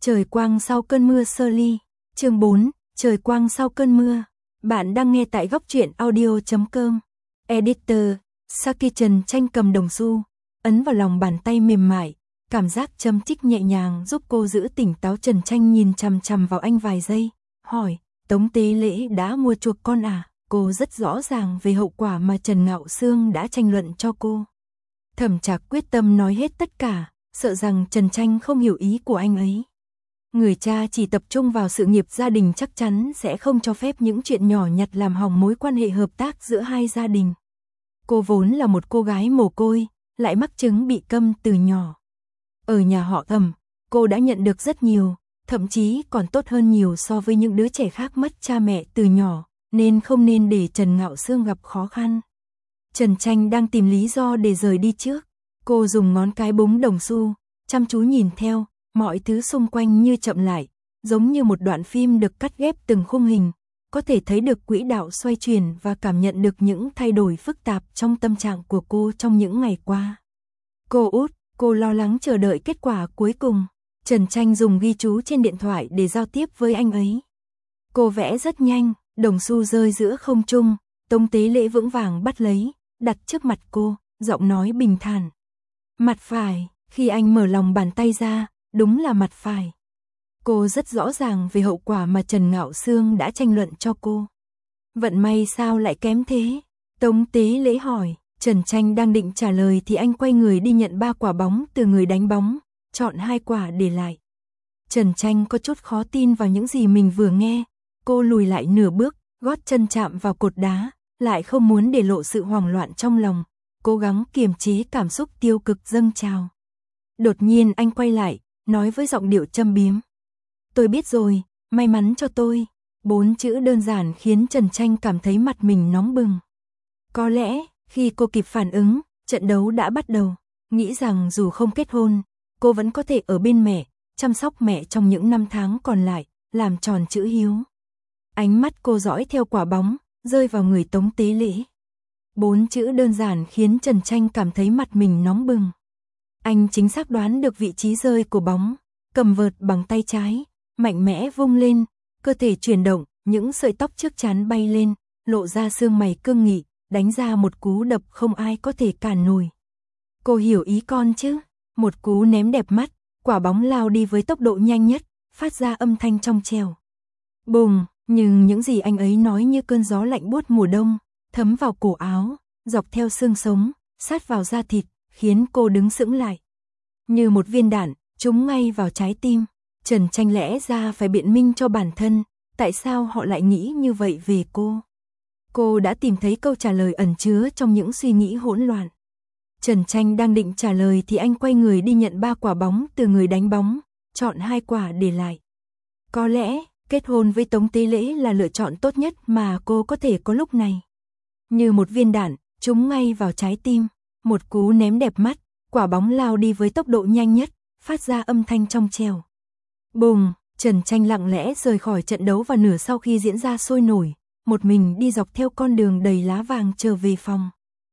Trời quang sau cơn mưa Shirley. Chương 4, trời quang sau cơn mưa. Bạn đang nghe tại góc truyện audio.com. Editor, Saki Trần Tranh cầm đồng xu, ấn vào lòng bàn tay mềm mại, cảm giác châm chích nhẹ nhàng giúp cô giữ tỉnh táo. Trần Tranh nhìn chằm chằm vào anh vài giây, hỏi, Tống Tế Lễ đã mua chuộc con à? Cô rất rõ ràng về hậu quả mà Trần Ngạo Sương đã tranh luận cho cô. Thẩm Trạc quyết tâm nói hết tất cả, sợ rằng Trần Tranh không hiểu ý của anh ấy. Người cha chỉ tập trung vào sự nghiệp gia đình chắc chắn sẽ không cho phép những chuyện nhỏ nhặt làm hỏng mối quan hệ hợp tác giữa hai gia đình. Cô vốn là một cô gái mồ côi, lại mắc chứng bị câm từ nhỏ. Ở nhà họ Thẩm, cô đã nhận được rất nhiều, thậm chí còn tốt hơn nhiều so với những đứa trẻ khác mất cha mẹ từ nhỏ, nên không nên để Trần Ngạo Sương gặp khó khăn. Trần Tranh đang tìm lý do để rời đi trước. Cô dùng ngón cái búng đồng xu, chăm chú nhìn theo, mọi thứ xung quanh như chậm lại, giống như một đoạn phim được cắt ghép từng khung hình, có thể thấy được quỹ đạo xoay chuyển và cảm nhận được những thay đổi phức tạp trong tâm trạng của cô trong những ngày qua. Cô út, cô lo lắng chờ đợi kết quả cuối cùng. Trần Tranh dùng ghi chú trên điện thoại để giao tiếp với anh ấy. Cô vẽ rất nhanh, đồng xu rơi giữa không trung, Tống Tế Lễ vững vàng bắt lấy, đặt trước mặt cô, giọng nói bình thản. Mặt phải. Khi anh mở lòng bàn tay ra, đúng là mặt phải. Cô rất rõ ràng về hậu quả mà Trần Ngạo Sương đã tranh luận cho cô. Vận may sao lại kém thế? Tống Tế Lễ hỏi. Trần Tranh đang định trả lời thì anh quay người đi nhận 3 quả bóng từ người đánh bóng, chọn 2 quả để lại. Trần Tranh có chút khó tin vào những gì mình vừa nghe. Cô lùi lại nửa bước, gót chân chạm vào cột đá, lại không muốn để lộ sự hoảng loạn trong lòng, cố gắng kiềm chế cảm xúc tiêu cực dâng trào. Đột nhiên anh quay lại, nói với giọng điệu châm biếm. Tôi biết rồi, may mắn cho tôi. 4 chữ đơn giản khiến Trần Tranh cảm thấy mặt mình nóng bừng. Có lẽ, khi cô kịp phản ứng, trận đấu đã bắt đầu. Nghĩ rằng dù không kết hôn, cô vẫn có thể ở bên mẹ, chăm sóc mẹ trong những năm tháng còn lại, làm tròn chữ hiếu. Ánh mắt cô dõi theo quả bóng, rơi vào người Tống Tế Lễ. 4 chữ đơn giản khiến Trần Tranh cảm thấy mặt mình nóng bừng. Anh chính xác đoán được vị trí rơi của bóng, cầm vợt bằng tay trái, mạnh mẽ vung lên, cơ thể chuyển động, những sợi tóc trước trán bay lên, lộ ra xương mày cương nghị, đánh ra một cú đập không ai có thể cản nổi. Cô hiểu ý con chứ? Một cú ném đẹp mắt, quả bóng lao đi với tốc độ nhanh nhất, phát ra âm thanh trong trẻo. Bùng, nhưng những gì anh ấy nói như cơn gió lạnh buốt mùa đông, thấm vào cổ áo, dọc theo xương sống, sát vào da thịt, khiến cô đứng sững lại. Như một viên đạn, trúng ngay vào trái tim. Trần Tranh lẽ ra phải biện minh cho bản thân, tại sao họ lại nghĩ như vậy về cô. Cô đã tìm thấy câu trả lời ẩn chứa trong những suy nghĩ hỗn loạn. Trần Tranh đang định trả lời thì anh quay người đi nhận 3 quả bóng từ người đánh bóng, chọn 2 quả để lại. Có lẽ, kết hôn với Tống Tế Lễ là lựa chọn tốt nhất mà cô có thể có lúc này. Như một viên đạn, trúng ngay vào trái tim, một cú ném đẹp mắt, quả bóng lao đi với tốc độ nhanh nhất, phát ra âm thanh trong trẻo. Bùng, Trần Tranh lặng lẽ rời khỏi trận đấu vào nửa sau khi diễn ra sôi nổi, một mình đi dọc theo con đường đầy lá vàng trở về phòng.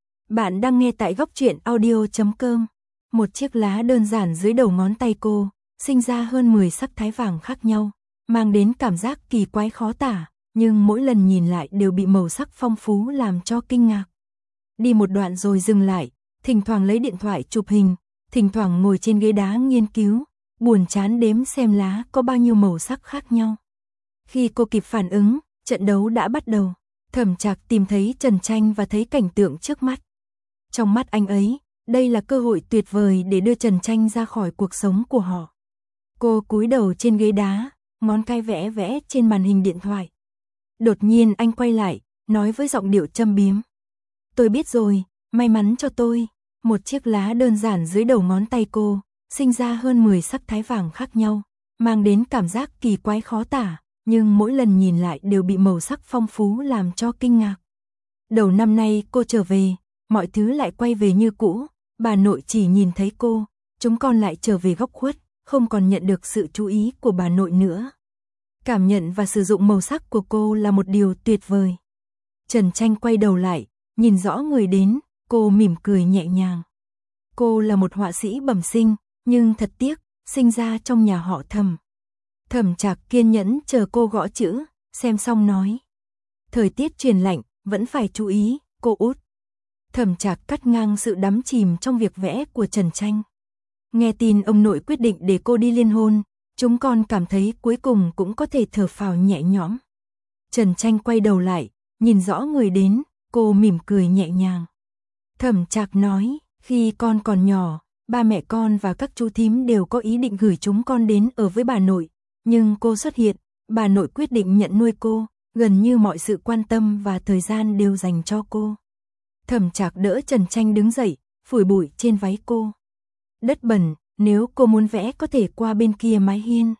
Bạn đang nghe tại góc truyện audio.com. Một chiếc lá đơn giản dưới đầu ngón tay cô, sinh ra hơn 10 sắc thái vàng khác nhau, mang đến cảm giác kỳ quái khó tả, nhưng mỗi lần nhìn lại đều bị màu sắc phong phú làm cho kinh ngạc. Đi một đoạn rồi dừng lại, thỉnh thoảng lấy điện thoại chụp hình, thỉnh thoảng ngồi trên ghế đá nghiên cứu, buồn chán đếm xem lá có bao nhiêu màu sắc khác nhau. Khi cô kịp phản ứng, trận đấu đã bắt đầu. Thẩm Trạc tìm thấy Trần Tranh và thấy cảnh tượng trước mắt. Trong mắt anh ấy, đây là cơ hội tuyệt vời để đưa Trần Tranh ra khỏi cuộc sống của họ. Cô cúi đầu trên ghế đá, ngón cái vẽ vẽ trên màn hình điện thoại. Đột nhiên anh quay lại, nói với giọng điệu châm biếm. Tôi biết rồi, may mắn cho tôi. Một chiếc lá đơn giản dưới đầu ngón tay cô, sinh ra hơn 10 sắc thái vàng khác nhau, mang đến cảm giác kỳ quái khó tả, nhưng mỗi lần nhìn lại đều bị màu sắc phong phú làm cho kinh ngạc. Đầu năm nay cô trở về, mọi thứ lại quay về như cũ, bà nội chỉ nhìn thấy cô, chúng con lại trở về góc khuất, không còn nhận được sự chú ý của bà nội nữa. Cảm nhận và sử dụng màu sắc của cô là một điều tuyệt vời. Trần Tranh quay đầu lại, nhìn rõ người đến, cô mỉm cười nhẹ nhàng. Cô là một họa sĩ bẩm sinh, nhưng thật tiếc, sinh ra trong nhà họ Thẩm. Thẩm Trạc kiên nhẫn chờ cô gõ chữ, xem xong nói. Thời tiết chuyển lạnh, vẫn phải chú ý, cô út. Thẩm Trạc cắt ngang sự đắm chìm trong việc vẽ của Trần Tranh. Nghe tin ông nội quyết định để cô đi liên hôn, chúng con cảm thấy cuối cùng cũng có thể thở phào nhẹ nhõm. Trần Tranh quay đầu lại, nhìn rõ người đến, cô mỉm cười nhẹ nhàng. Thẩm Trạc nói, khi con còn nhỏ, ba mẹ con và các chú thím đều có ý định gửi chúng con đến ở với bà nội, nhưng cô xuất hiện, bà nội quyết định nhận nuôi cô, gần như mọi sự quan tâm và thời gian đều dành cho cô. Thẩm Trạc đỡ Trần Tranh đứng dậy, phủi bụi trên váy cô. Đất bẩn, nếu cô muốn vẽ có thể qua bên kia mái hiên.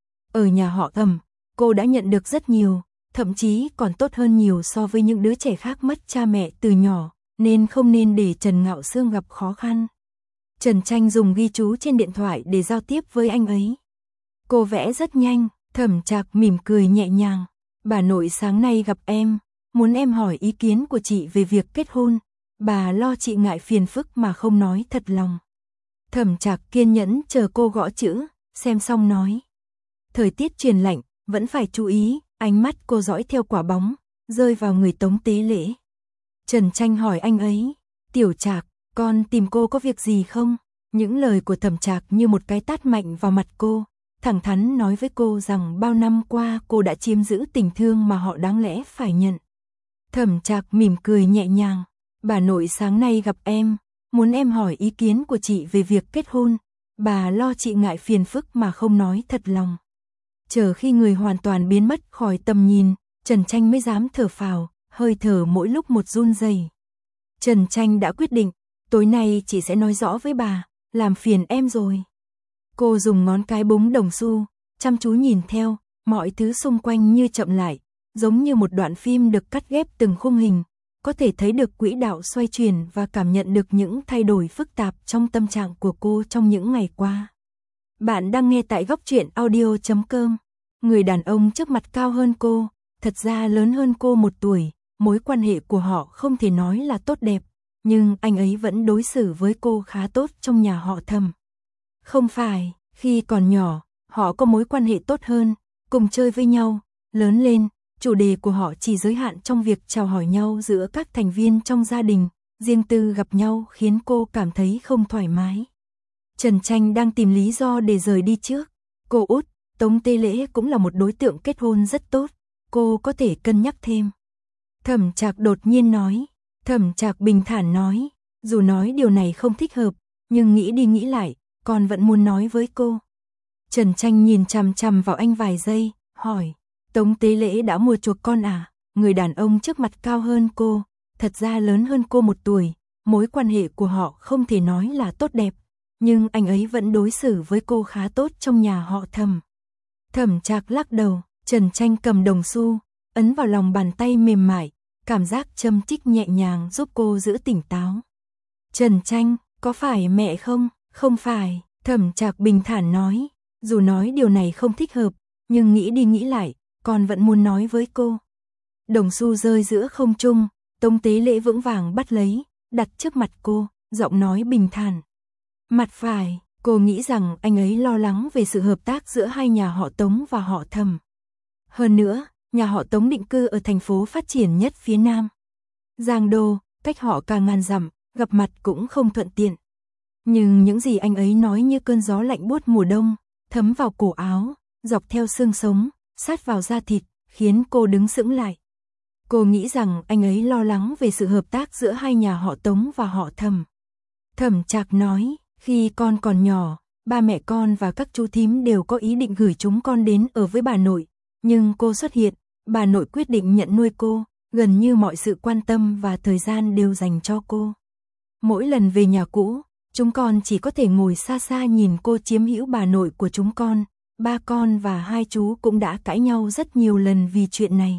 Ở nhà họ Thẩm, cô đã nhận được rất nhiều, thậm chí còn tốt hơn nhiều so với những đứa trẻ khác mất cha mẹ từ nhỏ, nên không nên để Trần Ngạo Sương gặp khó khăn. Trần Tranh dùng ghi chú trên điện thoại để giao tiếp với anh ấy. Cô vẽ rất nhanh, Thẩm Trạc mỉm cười nhẹ nhàng. Bà nội sáng nay gặp em, muốn em hỏi ý kiến của chị về việc kết hôn. Bà lo chị ngại phiền phức mà không nói thật lòng. Thẩm Trạc kiên nhẫn chờ cô gõ chữ, xem xong nói. Thời tiết chuyển lạnh, vẫn phải chú ý, ánh mắt cô dõi theo quả bóng, rơi vào người Tống Tế Lễ. Trần Tranh hỏi anh ấy, Tiểu Trạc, con tìm cô có việc gì không? Những lời của Thẩm Trạc như một cái tát mạnh vào mặt cô, thẳng thắn nói với cô rằng bao năm qua cô đã chiếm giữ tình thương mà họ đáng lẽ phải nhận. Thẩm Trạc mỉm cười nhẹ nhàng, bà nội sáng nay gặp em, muốn em hỏi ý kiến của chị về việc kết hôn. Bà lo chị ngại phiền phức mà không nói thật lòng. Chờ khi người hoàn toàn biến mất khỏi tầm nhìn, Trần Tranh mới dám thở phào, hơi thở mỗi lúc một run rẩy. Trần Tranh đã quyết định, tối nay chị sẽ nói rõ với bà, làm phiền em rồi. Cô dùng ngón cái búng đồng xu, chăm chú nhìn theo, mọi thứ xung quanh như chậm lại, giống như một đoạn phim được cắt ghép từng khung hình, có thể thấy được quỹ đạo xoay chuyển và cảm nhận được những thay đổi phức tạp trong tâm trạng của cô trong những ngày qua. Bạn đang nghe tại Góc Truyện Audio.com. Người đàn ông trước mặt cao hơn cô, thật ra lớn hơn cô 1 tuổi, mối quan hệ của họ không thể nói là tốt đẹp, nhưng anh ấy vẫn đối xử với cô khá tốt trong nhà họ Thẩm. Không phải, khi còn nhỏ, họ có mối quan hệ tốt hơn, cùng chơi với nhau, lớn lên, chủ đề của họ chỉ giới hạn trong việc chào hỏi nhau giữa các thành viên trong gia đình, riêng tư gặp nhau khiến cô cảm thấy không thoải mái. Trần Tranh đang tìm lý do để rời đi trước. Cô út, Tống Tế Lễ cũng là một đối tượng kết hôn rất tốt, cô có thể cân nhắc thêm. Thẩm Trạc đột nhiên nói. Thẩm Trạc bình thản nói, dù nói điều này không thích hợp, nhưng nghĩ đi nghĩ lại, con vẫn muốn nói với cô. Trần Tranh nhìn chằm chằm vào anh vài giây, hỏi, Tống Tế Lễ đã mua chuộc con à? Người đàn ông trước mặt cao hơn cô, thật ra lớn hơn cô 1 tuổi, mối quan hệ của họ không thể nói là tốt đẹp, nhưng anh ấy vẫn đối xử với cô khá tốt trong nhà họ Thẩm. Thẩm Trạc lắc đầu, Trần Tranh cầm đồng xu, ấn vào lòng bàn tay mềm mại, cảm giác châm chích nhẹ nhàng giúp cô giữ tỉnh táo. Trần Tranh, có phải mẹ không? Không phải, Thẩm Trạc bình thản nói, dù nói điều này không thích hợp, nhưng nghĩ đi nghĩ lại, con vẫn muốn nói với cô. Đồng xu rơi giữa không trung, Tống Tế Lễ vững vàng bắt lấy, đặt trước mặt cô, giọng nói bình thản. Mặt phải, cô nghĩ rằng anh ấy lo lắng về sự hợp tác giữa hai nhà họ Tống và họ Thẩm. Hơn nữa, nhà họ Tống định cư ở thành phố phát triển nhất phía Nam. Giang Đô, cách họ cả ngàn dặm, gặp mặt cũng không thuận tiện. Nhưng những gì anh ấy nói như cơn gió lạnh buốt mùa đông, thấm vào cổ áo, dọc theo xương sống, sát vào da thịt, khiến cô đứng sững lại. Cô nghĩ rằng anh ấy lo lắng về sự hợp tác giữa hai nhà họ Tống và họ Thẩm. Thẩm Trạc nói, khi con còn nhỏ, ba mẹ con và các chú thím đều có ý định gửi chúng con đến ở với bà nội, nhưng cô xuất hiện, bà nội quyết định nhận nuôi cô, gần như mọi sự quan tâm và thời gian đều dành cho cô. Mỗi lần về nhà cũ, chúng con chỉ có thể ngồi xa xa nhìn cô chiếm hữu bà nội của chúng con, ba con và hai chú cũng đã cãi nhau rất nhiều lần vì chuyện này.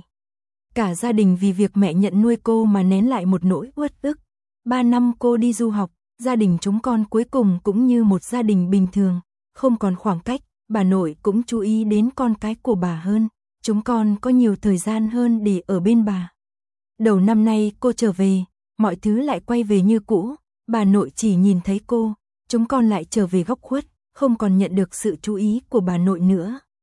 Cả gia đình vì việc mẹ nhận nuôi cô mà nén lại một nỗi uất ức. 3 năm cô đi du học, gia đình chúng con cuối cùng cũng như một gia đình bình thường, không còn khoảng cách, bà nội cũng chú ý đến con cái của bà hơn, chúng con có nhiều thời gian hơn để ở bên bà. Đầu năm nay cô trở về, mọi thứ lại quay về như cũ, bà nội chỉ nhìn thấy cô, chúng con lại trở về góc khuất, không còn nhận được sự chú ý của bà nội nữa.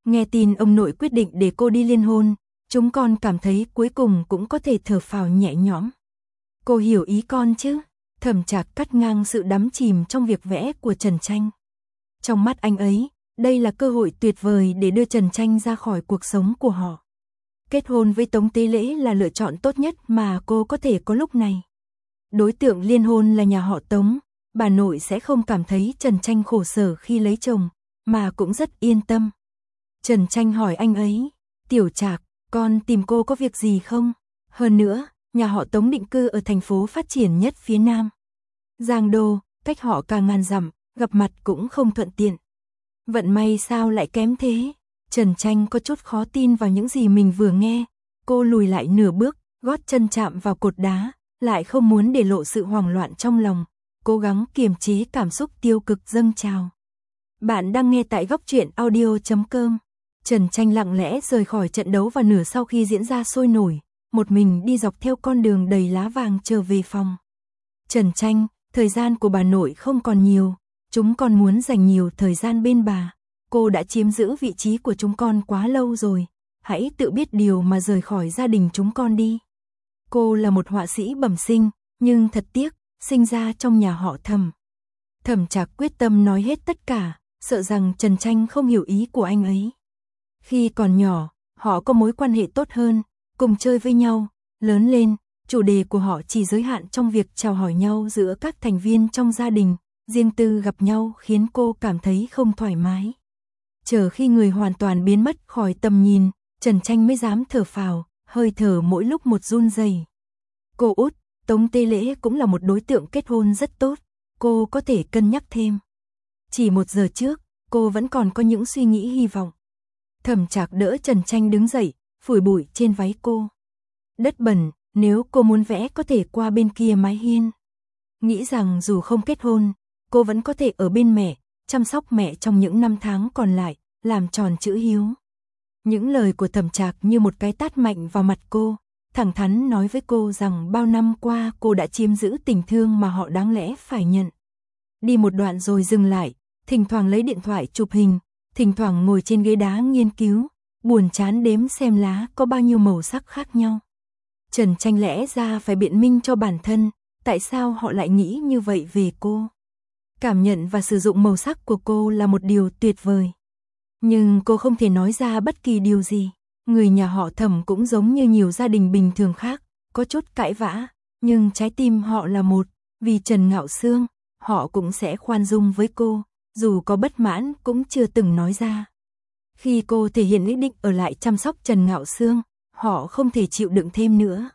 Nghe tin ông nội quyết định để cô đi liên hôn, chúng con cảm thấy cuối cùng cũng có thể thở phào nhẹ nhõm. Cô hiểu ý con chứ? Thẩm Trạc cắt ngang sự đắm chìm trong việc vẽ của Trần Tranh. Trong mắt anh ấy, đây là cơ hội tuyệt vời để đưa Trần Tranh ra khỏi cuộc sống của họ. Kết hôn với Tống Tế Lễ là lựa chọn tốt nhất mà cô có thể có lúc này. Đối tượng liên hôn là nhà họ Tống, bà nội sẽ không cảm thấy Trần Tranh khổ sở khi lấy chồng, mà cũng rất yên tâm. Trần Tranh hỏi anh ấy, Tiểu Trạc, con tìm cô có việc gì không? Hơn nữa, nhà họ Tống định cư ở thành phố phát triển nhất phía Nam. Giang Đô, cách họ cả ngàn dặm, gặp mặt cũng không thuận tiện. Vận may sao lại kém thế? Trần Tranh có chút khó tin vào những gì mình vừa nghe. Cô lùi lại nửa bước, gót chân chạm vào cột đá, lại không muốn để lộ sự hoảng loạn trong lòng, cố gắng kiềm chế cảm xúc tiêu cực dâng trào. Bạn đang nghe tại góc truyện audio.com. Trần Tranh lặng lẽ rời khỏi trận đấu vào nửa sau khi diễn ra sôi nổi, một mình đi dọc theo con đường đầy lá vàng trở về phòng. Trần Tranh, thời gian của bà nội không còn nhiều, chúng con muốn dành nhiều thời gian bên bà. Cô đã chiếm giữ vị trí của chúng con quá lâu rồi, hãy tự biết điều mà rời khỏi gia đình chúng con đi. Cô là một họa sĩ bẩm sinh, nhưng thật tiếc, sinh ra trong nhà họ Thẩm. Thẩm Trạc quyết tâm nói hết tất cả, sợ rằng Trần Tranh không hiểu ý của anh ấy. Khi còn nhỏ, họ có mối quan hệ tốt hơn, cùng chơi với nhau, lớn lên, chủ đề của họ chỉ giới hạn trong việc chào hỏi nhau giữa các thành viên trong gia đình, riêng tư gặp nhau khiến cô cảm thấy không thoải mái. Chờ khi người hoàn toàn biến mất khỏi tầm nhìn, Trần Tranh mới dám thở phào, hơi thở mỗi lúc một run rẩy. Cô út, Tống Tế Lễ cũng là một đối tượng kết hôn rất tốt, cô có thể cân nhắc thêm. Chỉ 1 giờ trước, cô vẫn còn có những suy nghĩ hy vọng. Thẩm Trạc đỡ Trần Tranh đứng dậy, phủi bụi trên váy cô. Đất bẩn, nếu cô muốn vẽ có thể qua bên kia mái hiên. Nghĩ rằng dù không kết hôn, cô vẫn có thể ở bên mẹ, chăm sóc mẹ trong những năm tháng còn lại, làm tròn chữ hiếu. Những lời của Thẩm Trạc như một cái tát mạnh vào mặt cô, thẳng thắn nói với cô rằng bao năm qua cô đã chiếm giữ tình thương mà họ đáng lẽ phải nhận. Đi một đoạn rồi dừng lại, thỉnh thoảng lấy điện thoại chụp hình, thỉnh thoảng ngồi trên ghế đá nghiên cứu, buồn chán đếm xem lá có bao nhiêu màu sắc khác nhau. Trần Tranh lẽ ra phải biện minh cho bản thân, tại sao họ lại nghĩ như vậy về cô. Cảm nhận và sử dụng màu sắc của cô là một điều tuyệt vời. Nhưng cô không thể nói ra bất kỳ điều gì. Người nhà họ Thẩm cũng giống như nhiều gia đình bình thường khác, có chút cãi vã, nhưng trái tim họ là một, vì Trần Ngạo Sương, họ cũng sẽ khoan dung với cô, dù có bất mãn cũng chưa từng nói ra. Khi cô thể hiện ý định ở lại chăm sóc Trần Ngạo Sương, họ không thể chịu đựng thêm nữa.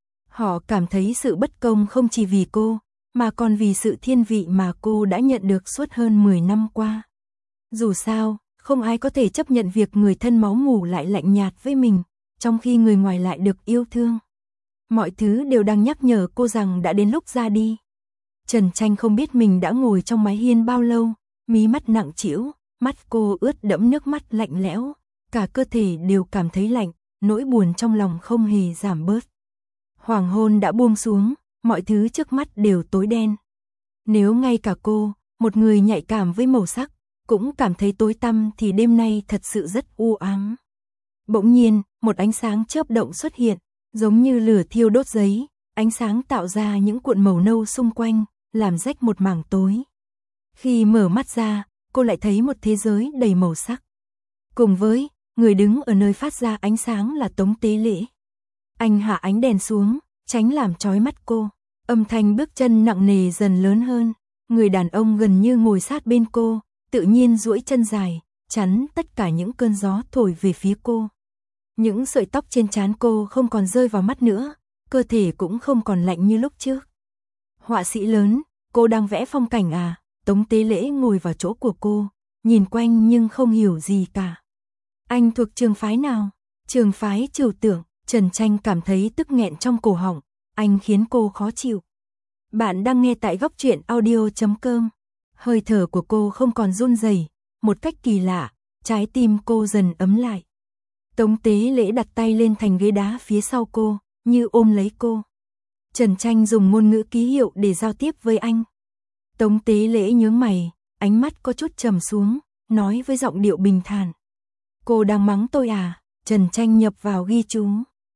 Họ cảm thấy sự bất công không chỉ vì cô, mà còn vì sự thiên vị mà cô đã nhận được suốt hơn 10 năm qua. Dù sao, không ai có thể chấp nhận việc người thân máu mủ lại lạnh nhạt với mình, trong khi người ngoài lại được yêu thương. Mọi thứ đều đang nhắc nhở cô rằng đã đến lúc ra đi. Trần Tranh không biết mình đã ngồi trong mái hiên bao lâu, mí mắt nặng trĩu, mắt cô ướt đẫm nước mắt lạnh lẽo, cả cơ thể đều cảm thấy lạnh, nỗi buồn trong lòng không hề giảm bớt. Hoàng hôn đã buông xuống, mọi thứ trước mắt đều tối đen. Nếu ngay cả cô, một người nhạy cảm với màu sắc, cũng cảm thấy tối tăm thì đêm nay thật sự rất u ám. Bỗng nhiên, một ánh sáng chớp động xuất hiện, giống như lửa thiêu đốt giấy, ánh sáng tạo ra những cuộn màu nâu xung quanh, làm rách một mảng tối. Khi mở mắt ra, cô lại thấy một thế giới đầy màu sắc. Cùng với, người đứng ở nơi phát ra ánh sáng là Tống Tế Lễ. Anh hạ ánh đèn xuống, tránh làm chói mắt cô. Âm thanh bước chân nặng nề dần lớn hơn. Người đàn ông gần như ngồi sát bên cô, tự nhiên duỗi chân dài, chắn tất cả những cơn gió thổi về phía cô. Những sợi tóc trên trán cô không còn rơi vào mắt nữa, cơ thể cũng không còn lạnh như lúc trước. Họa sĩ lớn, cô đang vẽ phong cảnh à? Tống Tế Lễ ngồi vào chỗ của cô, nhìn quanh nhưng không hiểu gì cả. Anh thuộc trường phái nào? Trường phái Trừu Tưởng. Trần Tranh cảm thấy tức nghẹn trong cổ họng, anh khiến cô khó chịu. Bạn đang nghe tại góc truyện audio.com. Hơi thở của cô không còn run rẩy, một cách kỳ lạ, trái tim cô dần ấm lại. Tống Tế Lễ đặt tay lên thành ghế đá phía sau cô, như ôm lấy cô. Trần Tranh dùng ngôn ngữ ký hiệu để giao tiếp với anh. Tống Tế Lễ nhướng mày, ánh mắt có chút trầm xuống, nói với giọng điệu bình thản. Cô đang mắng tôi à? Trần Tranh nhập vào ghi chú.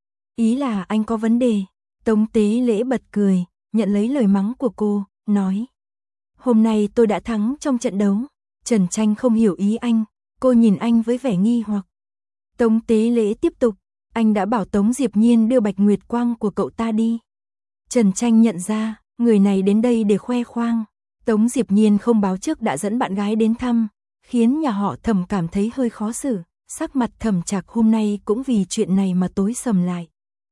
Ý là anh có vấn đề. Tống Tế Lễ bật cười, nhận lấy lời mắng của cô, nói. Hôm nay tôi đã thắng trong trận đấu. Trần Tranh không hiểu ý anh, cô nhìn anh với vẻ nghi hoặc. Tống Tế Lễ tiếp tục, anh đã bảo Tống Diệp Nhiên đưa Bạch Nguyệt Quang của cậu ta đi. Trần Tranh nhận ra, người này đến đây để khoe khoang. Tống Diệp Nhiên không báo trước đã dẫn bạn gái đến thăm, khiến nhà họ Thẩm cảm thấy hơi khó xử. Sắc mặt Thẩm Trạc hôm nay cũng vì chuyện này mà tối sầm lại.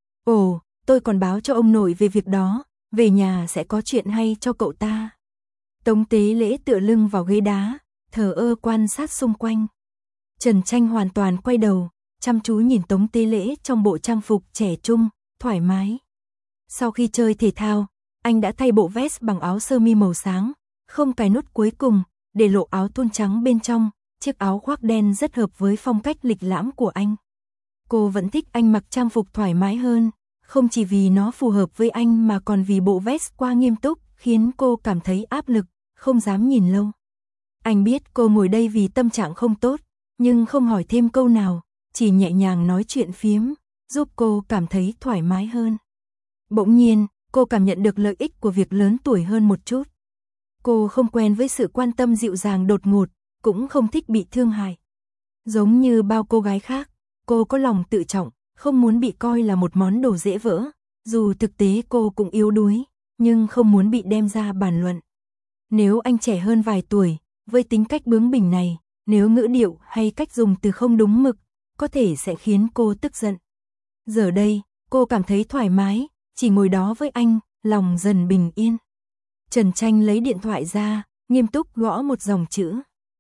Ồ, tôi còn báo cho ông nội về việc đó, về nhà sẽ có chuyện hay cho cậu ta. Tống Tế Lễ tựa lưng vào ghế đá, thờ ơ quan sát xung quanh. Trần Tranh hoàn toàn quay đầu, chăm chú nhìn Tống Tế Lễ trong bộ trang phục trẻ trung, thoải mái. Sau khi chơi thể thao, anh đã thay bộ vest bằng áo sơ mi màu sáng, không cài nút cuối cùng, để lộ áo thun trắng bên trong, chiếc áo khoác đen rất hợp với phong cách lịch lãm của anh. Cô vẫn thích anh mặc trang phục thoải mái hơn, không chỉ vì nó phù hợp với anh mà còn vì bộ vest quá nghiêm túc, khiến cô cảm thấy áp lực, không dám nhìn lâu. Anh biết cô ngồi đây vì tâm trạng không tốt, nhưng không hỏi thêm câu nào, chỉ nhẹ nhàng nói chuyện phiếm, giúp cô cảm thấy thoải mái hơn. Bỗng nhiên, cô cảm nhận được lợi ích của việc lớn tuổi hơn một chút. Cô không quen với sự quan tâm dịu dàng đột ngột, cũng không thích bị thương hại. Giống như bao cô gái khác, cô có lòng tự trọng, không muốn bị coi là một món đồ dễ vỡ, dù thực tế cô cũng yếu đuối, nhưng không muốn bị đem ra bàn luận. Nếu anh trẻ hơn vài tuổi, với tính cách bướng bỉnh này, nếu ngữ điệu hay cách dùng từ không đúng mực, có thể sẽ khiến cô tức giận. Giờ đây, cô cảm thấy thoải mái, chỉ ngồi đó với anh, lòng dần bình yên. Trần Tranh lấy điện thoại ra, nghiêm túc gõ một dòng chữ.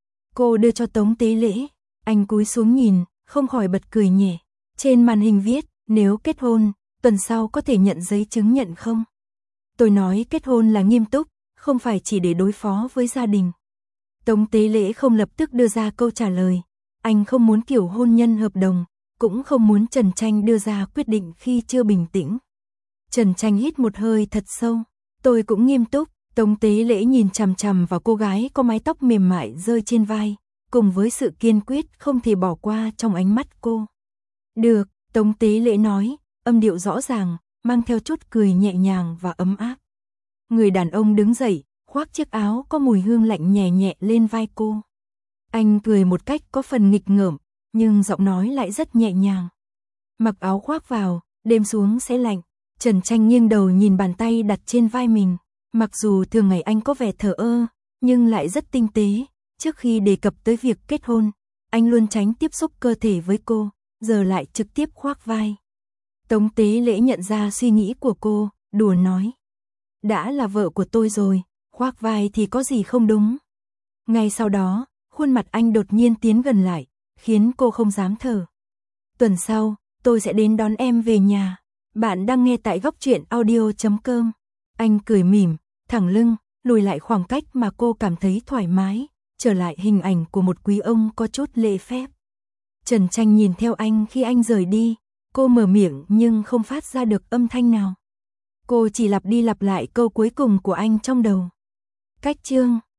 Cô đưa cho Tống Tế Lễ, anh cúi xuống nhìn, không khỏi bật cười nhẹ. Trên màn hình viết, nếu kết hôn, tuần sau có thể nhận giấy chứng nhận không? Tôi nói kết hôn là nghiêm túc, không phải chỉ để đối phó với gia đình. Tống Tế Lễ không lập tức đưa ra câu trả lời. Anh không muốn kiểu hôn nhân hợp đồng, cũng không muốn Trần Tranh đưa ra quyết định khi chưa bình tĩnh. Trần Tranh hít một hơi thật sâu. Tôi cũng nghiêm túc. Tống Tế Lễ nhìn chằm chằm vào cô gái có mái tóc mềm mại rơi trên vai, cùng với sự kiên quyết không thể bỏ qua trong ánh mắt cô. Được, Tống Tế Lễ nói, âm điệu rõ ràng, mang theo chút cười nhẹ nhàng và ấm áp. Người đàn ông đứng dậy, khoác chiếc áo có mùi hương lạnh nhẹ nhẹ lên vai cô. Anh cười một cách có phần nghịch ngợm, nhưng giọng nói lại rất nhẹ nhàng. Mặc áo khoác vào, đêm xuống sẽ lạnh. Trần Tranh nghiêng đầu nhìn bàn tay đặt trên vai mình. Mặc dù thường ngày anh có vẻ thờ ơ, nhưng lại rất tinh tế. Trước khi đề cập tới việc kết hôn, anh luôn tránh tiếp xúc cơ thể với cô, giờ lại trực tiếp khoác vai. Tống Tế Lễ nhận ra suy nghĩ của cô, đùa nói. Đã là vợ của tôi rồi, khoác vai thì có gì không đúng. Ngay sau đó, khuôn mặt anh đột nhiên tiến gần lại, khiến cô không dám thở. Tuần sau, tôi sẽ đến đón em về nhà. Bạn đang nghe tại Góc Truyện Audio.com. Anh cười mỉm, thẳng lưng, lùi lại khoảng cách mà cô cảm thấy thoải mái, trở lại hình ảnh của một quý ông có chút lễ phép. Trần Tranh nhìn theo anh khi anh rời đi, cô mở miệng nhưng không phát ra được âm thanh nào. Cô chỉ lặp đi lặp lại câu cuối cùng của anh trong đầu. Cách chương